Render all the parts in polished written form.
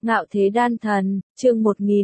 Ngạo Thế Đan Thần, chương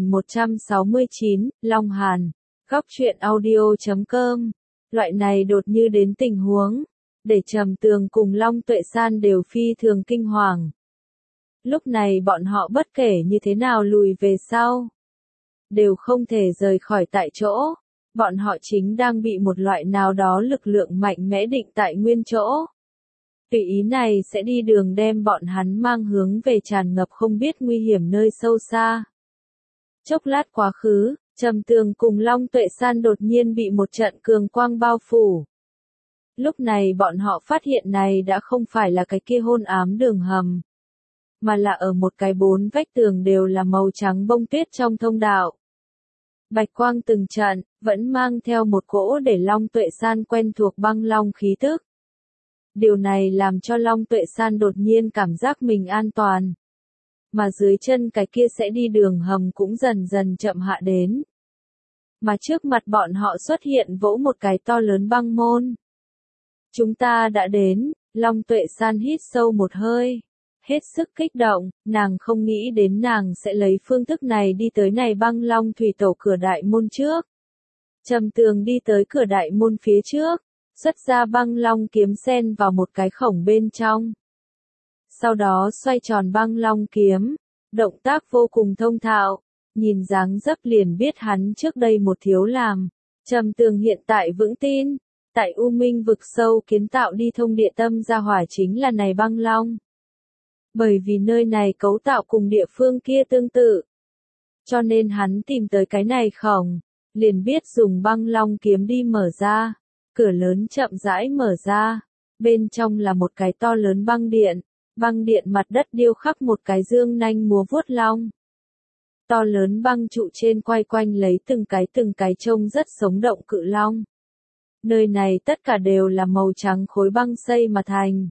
1169, Long Hàn. Góc truyện audio.com. Loại này đột như đến tình huống, để Trầm Tường cùng Long Tuệ San đều phi thường kinh hoàng. Lúc này bọn họ bất kể như thế nào lùi về sau, đều không thể rời khỏi tại chỗ. Bọn họ chính đang bị một loại nào đó lực lượng mạnh mẽ định tại nguyên chỗ. Tùy ý này sẽ đi đường đem bọn hắn mang hướng về tràn ngập không biết nguy hiểm nơi sâu xa. Chốc lát quá khứ, Trầm Tường cùng Long Tuệ San đột nhiên bị một trận cường quang bao phủ. Lúc này bọn họ phát hiện này đã không phải là cái kia hôn ám đường hầm, mà là ở một cái bốn vách tường đều là màu trắng bông tuyết trong thông đạo. Bạch quang từng trận, vẫn mang theo một cỗ để Long Tuệ San quen thuộc băng long khí tức. Điều này làm cho Long Tuệ San đột nhiên cảm giác mình an toàn. Mà dưới chân cái kia sẽ đi đường hầm cũng dần dần chậm hạ đến. Mà trước mặt bọn họ xuất hiện vỗ một cái to lớn băng môn. Chúng ta đã đến, Long Tuệ San hít sâu một hơi. Hết sức kích động, nàng không nghĩ đến nàng sẽ lấy phương thức này đi tới này băng long thủy tổ cửa đại môn trước. Trầm Tường đi tới cửa đại môn phía trước, xuất ra băng long kiếm sen vào một cái khổng bên trong. Sau đó xoay tròn băng long kiếm, động tác vô cùng thông thạo, nhìn dáng dấp liền biết hắn trước đây một thiếu làm. Trầm Tường hiện tại vững tin, tại U Minh vực sâu kiến tạo đi thông địa tâm ra hỏa chính là này băng long. Bởi vì nơi này cấu tạo cùng địa phương kia tương tự, cho nên hắn tìm tới cái này khổng, liền biết dùng băng long kiếm đi mở ra. Cửa lớn chậm rãi mở ra, bên trong là một cái to lớn băng điện mặt đất điêu khắc một cái dương nanh múa vuốt long. To lớn băng trụ trên quay quanh lấy từng cái trông rất sống động cự long. Nơi này tất cả đều là màu trắng khối băng xây mà thành.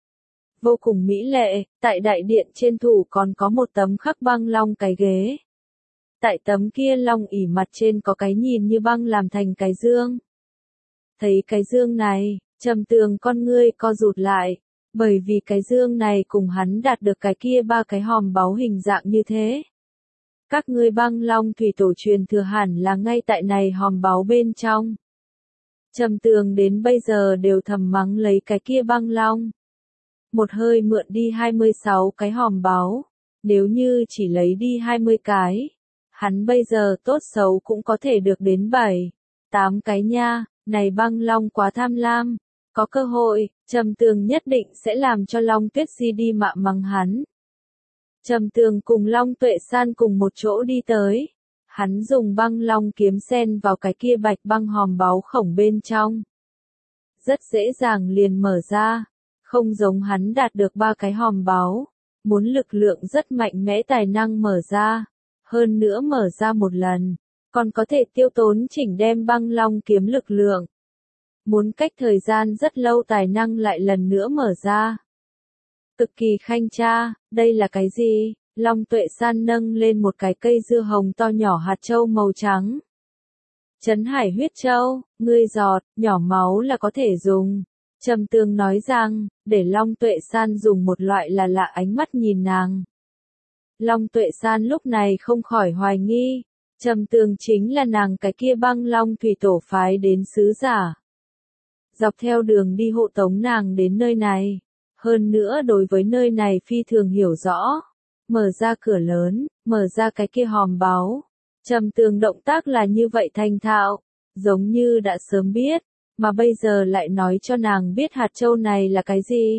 Vô cùng mỹ lệ, tại đại điện trên thủ còn có một tấm khắc băng long cái ghế. Tại tấm kia long ỷ mặt trên có cái nhìn như băng làm thành cái dương. Thấy cái dương này, Trầm Tường con ngươi co rụt lại, bởi vì cái dương này cùng hắn đạt được cái kia ba cái hòm báu hình dạng như thế. Các ngươi băng long thủy tổ truyền thừa hẳn là ngay tại này hòm báu bên trong. Trầm Tường đến bây giờ đều thầm mắng lấy cái kia băng long. Một hơi mượn đi 26 cái hòm báu, nếu như chỉ lấy đi 20 cái, hắn bây giờ tốt xấu cũng có thể được đến 7, 8 cái nha. Này băng long quá tham lam, có cơ hội, Trầm Tường nhất định sẽ làm cho Long Tuyết Di đi mạ mắng hắn. Trầm Tường cùng Long Tuệ San cùng một chỗ đi tới, hắn dùng băng long kiếm sen vào cái kia bạch băng hòm báu khổng bên trong. Rất dễ dàng liền mở ra, không giống hắn đạt được ba cái hòm báu, muốn lực lượng rất mạnh mẽ tài năng mở ra, hơn nữa mở ra một lần. Còn có thể tiêu tốn chỉnh đem băng long kiếm lực lượng. Muốn cách thời gian rất lâu tài năng lại lần nữa mở ra. Cực kỳ khanh tra, đây là cái gì? Long Tuệ San nâng lên một cái cây dưa hồng to nhỏ hạt châu màu trắng. Trấn Hải huyết châu, ngươi giọt, nhỏ máu là có thể dùng. Trầm Tường nói rằng, để Long Tuệ San dùng một loại là lạ ánh mắt nhìn nàng. Long Tuệ San lúc này không khỏi hoài nghi. Trầm Tường chính là nàng cái kia băng long thủy tổ phái đến sứ giả. Dọc theo đường đi hộ tống nàng đến nơi này. Hơn nữa đối với nơi này phi thường hiểu rõ. Mở ra cửa lớn, mở ra cái kia hòm báu. Trầm Tường động tác là như vậy thành thạo, giống như đã sớm biết, mà bây giờ lại nói cho nàng biết hạt châu này là cái gì.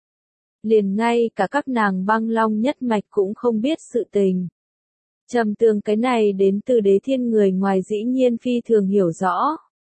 Liền ngay cả các nàng băng long nhất mạch cũng không biết sự tình. Trầm Tường cái này đến từ Đế Thiên người ngoài dĩ nhiên phi thường hiểu rõ.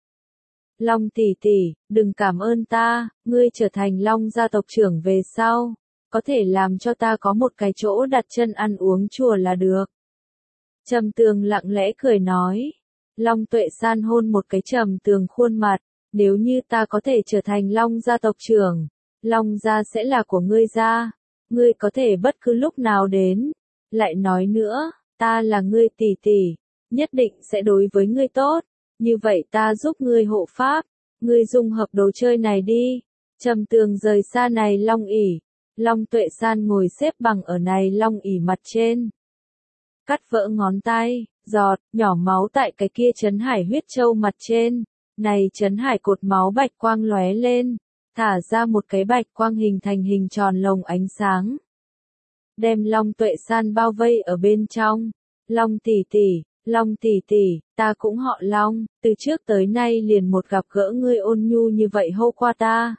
Long tỷ tỷ, đừng cảm ơn ta, ngươi trở thành Long gia tộc trưởng về sau, có thể làm cho ta có một cái chỗ đặt chân ăn uống chùa là được. Trầm Tường lặng lẽ cười nói. Long Tuệ San hôn một cái Trầm Tường khuôn mặt, nếu như ta có thể trở thành Long gia tộc trưởng, Long gia sẽ là của ngươi gia, ngươi có thể bất cứ lúc nào đến. Lại nói nữa, ta là ngươi tỷ tỷ, nhất định sẽ đối với ngươi tốt, như vậy ta giúp ngươi hộ pháp, ngươi dung hợp đồ chơi này đi. Trầm Tường rời xa này long ỷ, Long Tuệ San ngồi xếp bằng ở này long ỷ mặt trên, cắt vỡ ngón tay, giọt, nhỏ máu tại cái kia Trấn Hải huyết châu mặt trên. Này Trấn Hải cột máu bạch quang lóe lên, thả ra một cái bạch quang hình thành hình tròn lồng ánh sáng. Đem Long Tuệ San bao vây ở bên trong. Long tỷ tỷ, ta cũng họ Long, từ trước tới nay liền một gặp gỡ ngươi ôn nhu như vậy hô qua ta.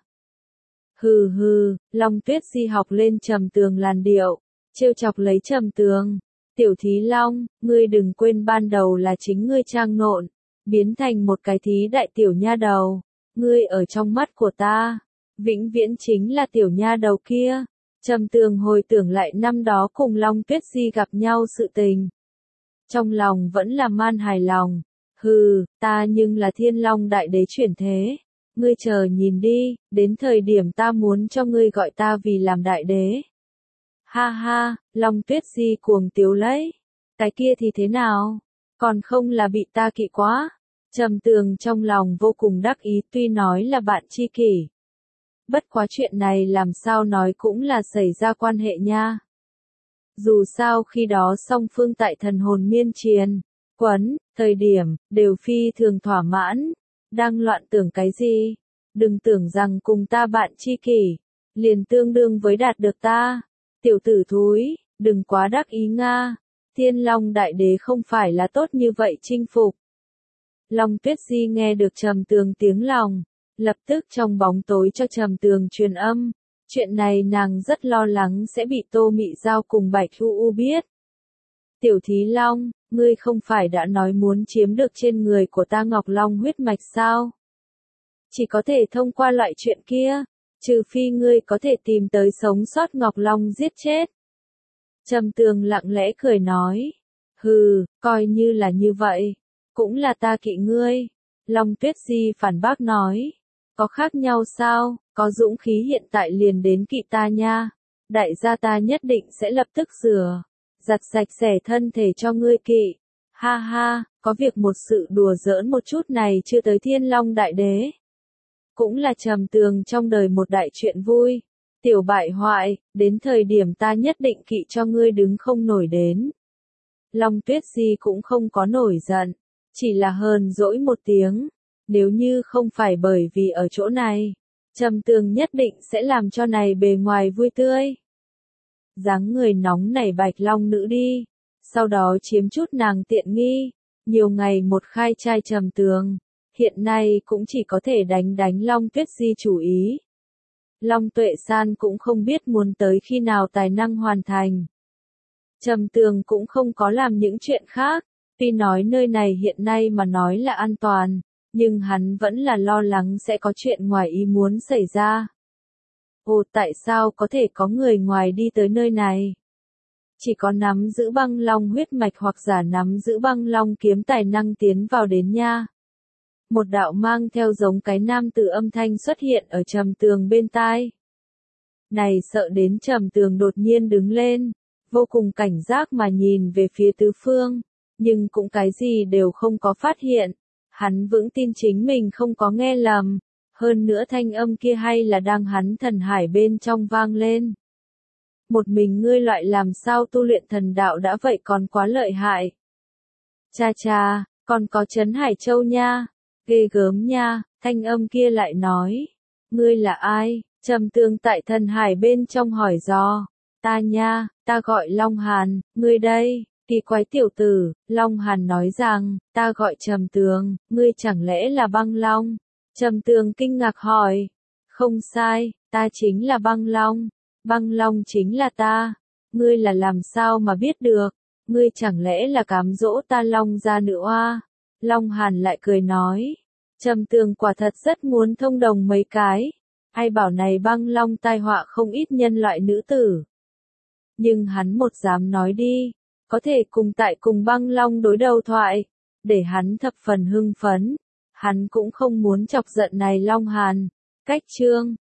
Hừ hừ, Long Tuyết Di học lên Trầm Tường làn điệu, trêu chọc lấy Trầm Tường. Tiểu thí Long, ngươi đừng quên ban đầu là chính ngươi trang nộn, biến thành một cái thí đại tiểu nha đầu. Ngươi ở trong mắt của ta, vĩnh viễn chính là tiểu nha đầu kia. Trầm Tường hồi tưởng lại năm đó cùng Long Tuyết Di gặp nhau sự tình. Trong lòng vẫn là man hài lòng. Hừ, ta nhưng là Thiên Long Đại Đế chuyển thế. Ngươi chờ nhìn đi, đến thời điểm ta muốn cho ngươi gọi ta vì làm đại đế. Ha ha, Long Tuyết Di cuồng tiếu lấy. Cái kia thì thế nào? Còn không là bị ta kỵ quá. Trầm Tường trong lòng vô cùng đắc ý, tuy nói là bạn tri kỷ. Bất quá chuyện này làm sao nói cũng là xảy ra quan hệ nha. Dù sao khi đó song phương tại thần hồn miên triền, quấn, thời điểm, đều phi thường thỏa mãn. Đang loạn tưởng cái gì? Đừng tưởng rằng cùng ta bạn tri kỷ, liền tương đương với đạt được ta. Tiểu tử thúi, đừng quá đắc ý nga. Thiên Long Đại Đế không phải là tốt như vậy chinh phục. Long Tuyết Di nghe được Trầm Tường tiếng lòng, lập tức trong bóng tối cho Trầm Tường truyền âm. Chuyện này nàng rất lo lắng sẽ bị Tô Mị Giao cùng Bạch Hu U biết. Tiểu thí Long, ngươi không phải đã nói muốn chiếm được trên người của ta Ngọc Long huyết mạch sao? Chỉ có thể thông qua loại chuyện kia, trừ phi ngươi có thể tìm tới sống sót Ngọc Long giết chết. Trầm Tường lặng lẽ cười nói, hừ, coi như là như vậy, cũng là ta kỵ ngươi. Long Tuyết Di phản bác nói, có khác nhau sao, có dũng khí hiện tại liền đến kỵ ta nha. Đại gia ta nhất định sẽ lập tức rửa, giặt sạch sẽ thân thể cho ngươi kỵ. Ha ha, có việc một sự đùa giỡn một chút này chưa tới Thiên Long Đại Đế. Cũng là Trầm Tường trong đời một đại chuyện vui. Tiểu bại hoại, đến thời điểm ta nhất định kỵ cho ngươi đứng không nổi đến. Long Tuyết Di cũng không có nổi giận, chỉ là hờn dỗi một tiếng. Nếu như không phải bởi vì ở chỗ này, Trầm Tường nhất định sẽ làm cho này bề ngoài vui tươi. Dáng người nóng nảy Bạch Long nữ đi, sau đó chiếm chút nàng tiện nghi. Nhiều ngày một khai trai Trầm Tường, hiện nay cũng chỉ có thể đánh Long Tuyết Di chủ ý. Long Tuệ San cũng không biết muốn tới khi nào tài năng hoàn thành. Trầm Tường cũng không có làm những chuyện khác, tuy nói nơi này hiện nay mà nói là an toàn, nhưng hắn vẫn là lo lắng sẽ có chuyện ngoài ý muốn xảy ra. Ồ, tại sao có thể có người ngoài đi tới nơi này? Chỉ có nắm giữ băng long huyết mạch hoặc giả nắm giữ băng long kiếm tài năng tiến vào đến nha. Một đạo mang theo giống cái nam tử âm thanh xuất hiện ở Trầm Tường bên tai. Này sợ đến Trầm Tường đột nhiên đứng lên, vô cùng cảnh giác mà nhìn về phía tứ phương, nhưng cũng cái gì đều không có phát hiện. Hắn vững tin chính mình không có nghe lầm, hơn nữa thanh âm kia hay là đang hắn thần hải bên trong vang lên. Một mình ngươi loại làm sao tu luyện thần đạo đã vậy còn quá lợi hại. Cha cha, còn có Trấn Hải Châu nha, ghê gớm nha, thanh âm kia lại nói. Ngươi là ai? Trầm Tường tại thần hải bên trong hỏi dò. Ta nha, ta gọi Long Hàn, ngươi đây. Kỳ quái tiểu tử, Long Hàn nói rằng, ta gọi Trầm Tường, ngươi chẳng lẽ là băng long? Trầm Tường kinh ngạc hỏi, không sai, ta chính là băng long chính là ta, ngươi là làm sao mà biết được, ngươi chẳng lẽ là cám dỗ ta Long gia nữ oa? Long Hàn lại cười nói, Trầm Tường quả thật rất muốn thông đồng mấy cái, ai bảo này băng long tai họa không ít nhân loại nữ tử. Nhưng hắn một dám nói đi, có thể cùng băng long đối đầu thoại, để hắn thập phần hưng phấn. Hắn cũng không muốn chọc giận này Long Hàn. Cách chương